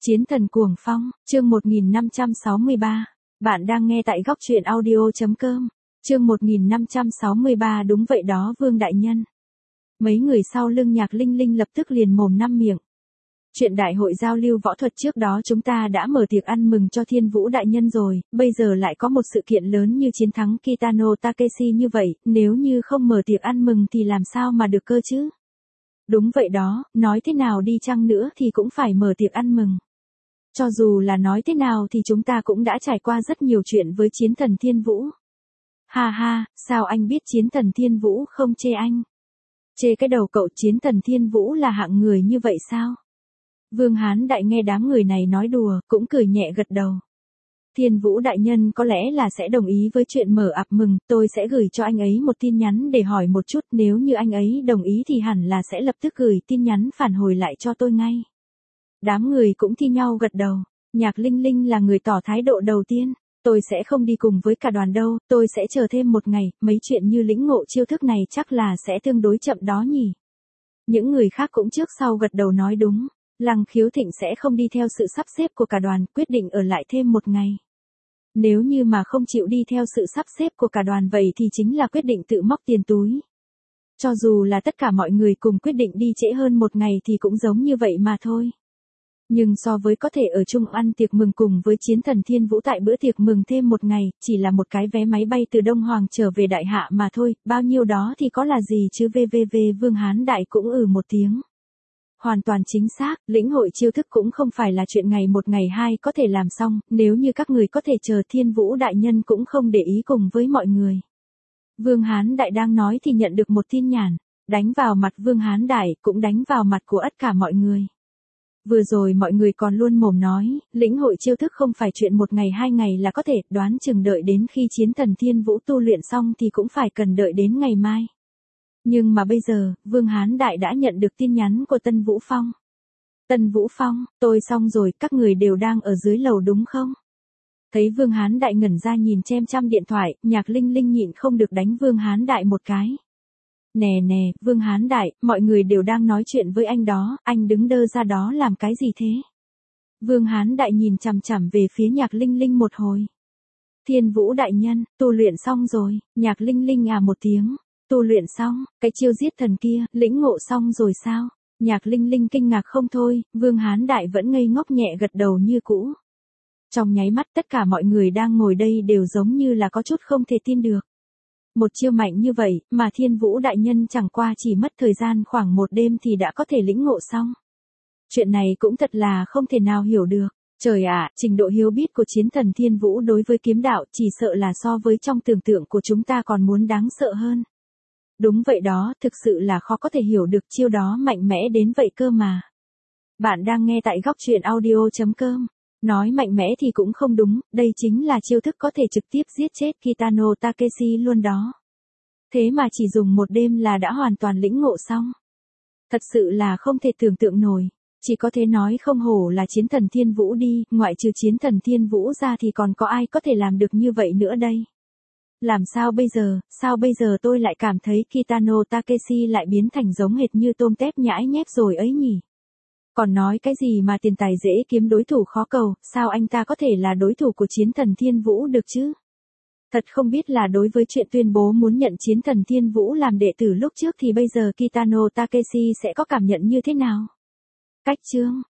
Chiến thần cuồng phong, chương 1563. Bạn đang nghe tại góc truyện audio.com. Chương 1563 đúng vậy đó Vương Đại Nhân. Mấy người sau lưng Nhạc Linh Linh lập tức liền mồm năm miệng. Chuyện đại hội giao lưu võ thuật trước đó chúng ta đã mở tiệc ăn mừng cho Thiên Vũ Đại Nhân rồi, bây giờ lại có một sự kiện lớn như chiến thắng Kitano Takeshi như vậy, nếu như không mở tiệc ăn mừng thì làm sao mà được cơ chứ? Đúng vậy đó, nói thế nào đi chăng nữa thì cũng phải mở tiệc ăn mừng. Cho dù là nói thế nào thì chúng ta cũng đã trải qua rất nhiều chuyện với chiến thần Thiên Vũ. Ha ha, sao anh biết chiến thần Thiên Vũ không chê anh? Chê cái đầu cậu, chiến thần Thiên Vũ là hạng người như vậy sao? Vương Hán Đại nghe đám người này nói đùa, cũng cười nhẹ gật đầu. Thiên Vũ Đại Nhân có lẽ là sẽ đồng ý với chuyện mở ạp mừng, tôi sẽ gửi cho anh ấy một tin nhắn để hỏi một chút, nếu như anh ấy đồng ý thì hẳn là sẽ lập tức gửi tin nhắn phản hồi lại cho tôi ngay. Đám người cũng thi nhau gật đầu, Nhạc Linh Linh là người tỏ thái độ đầu tiên, tôi sẽ không đi cùng với cả đoàn đâu, tôi sẽ chờ thêm một ngày, mấy chuyện như lĩnh ngộ chiêu thức này chắc là sẽ tương đối chậm đó nhỉ. Những người khác cũng trước sau gật đầu nói đúng. Lăng Khiếu Thịnh sẽ không đi theo sự sắp xếp của cả đoàn, quyết định ở lại thêm một ngày. Nếu như mà không chịu đi theo sự sắp xếp của cả đoàn vậy thì chính là quyết định tự móc tiền túi. Cho dù là tất cả mọi người cùng quyết định đi trễ hơn một ngày thì cũng giống như vậy mà thôi. Nhưng so với có thể ở chung ăn tiệc mừng cùng với chiến thần Thiên Vũ tại bữa tiệc mừng thêm một ngày, chỉ là một cái vé máy bay từ Đông Hoàng trở về Đại Hạ mà thôi, bao nhiêu đó thì có là gì chứ. Vương Hán Đại cũng một tiếng. Hoàn toàn chính xác, lĩnh hội chiêu thức cũng không phải là chuyện ngày một ngày hai có thể làm xong, nếu như các người có thể chờ Thiên Vũ Đại Nhân cũng không để ý cùng với mọi người. Vương Hán Đại đang nói thì nhận được một tin nhắn, đánh vào mặt Vương Hán Đại, cũng đánh vào mặt của tất cả mọi người. Vừa rồi mọi người còn luôn mồm nói, lĩnh hội chiêu thức không phải chuyện một ngày hai ngày là có thể, đoán chừng đợi đến khi chiến thần Thiên Vũ tu luyện xong thì cũng phải cần đợi đến ngày mai. Nhưng mà bây giờ, Vương Hán Đại đã nhận được tin nhắn của Tân Vũ Phong. Tân Vũ Phong, tôi xong rồi, các người đều đang ở dưới lầu đúng không? Thấy Vương Hán Đại ngẩn ra nhìn chăm điện thoại, Nhạc Linh Linh nhịn không được đánh Vương Hán Đại một cái. Nè, Vương Hán Đại, mọi người đều đang nói chuyện với anh đó, anh đứng đơ ra đó làm cái gì thế? Vương Hán Đại nhìn chằm về phía Nhạc Linh Linh một hồi. Thiên Vũ Đại Nhân, tu luyện xong rồi, Nhạc Linh Linh một tiếng. Tu luyện xong, cái chiêu giết thần kia, lĩnh ngộ xong rồi sao? Nhạc Linh Linh kinh ngạc không thôi, Vương Hán Đại vẫn ngây ngốc nhẹ gật đầu như cũ. Trong nháy mắt tất cả mọi người đang ngồi đây đều giống như là có chút không thể tin được. Một chiêu mạnh như vậy, mà Thiên Vũ Đại Nhân chẳng qua chỉ mất thời gian khoảng một đêm thì đã có thể lĩnh ngộ xong. Chuyện này cũng thật là không thể nào hiểu được. Trời ạ, trình độ hiếu biết của chiến thần Thiên Vũ đối với kiếm đạo chỉ sợ là so với trong tưởng tượng của chúng ta còn muốn đáng sợ hơn. Đúng vậy đó, thực sự là khó có thể hiểu được chiêu đó mạnh mẽ đến vậy cơ mà. Bạn đang nghe tại góc truyện audio.com. Nói mạnh mẽ thì cũng không đúng, đây chính là chiêu thức có thể trực tiếp giết chết Kitano Takeshi luôn đó. Thế mà chỉ dùng một đêm là đã hoàn toàn lĩnh ngộ xong. Thật sự là không thể tưởng tượng nổi. Chỉ có thể nói không hổ là chiến thần Thiên Vũ đi, ngoại trừ chiến thần Thiên Vũ ra thì còn có ai có thể làm được như vậy nữa đây. Làm sao bây giờ tôi lại cảm thấy Kitano Takeshi lại biến thành giống hệt như tôm tép nhãi nhép rồi ấy nhỉ. Còn nói cái gì mà tiền tài dễ kiếm đối thủ khó cầu, sao anh ta có thể là đối thủ của chiến thần Thiên Vũ được chứ? Thật không biết là đối với chuyện tuyên bố muốn nhận chiến thần Thiên Vũ làm đệ tử lúc trước thì bây giờ Kitano Takeshi sẽ có cảm nhận như thế nào? Cách chương,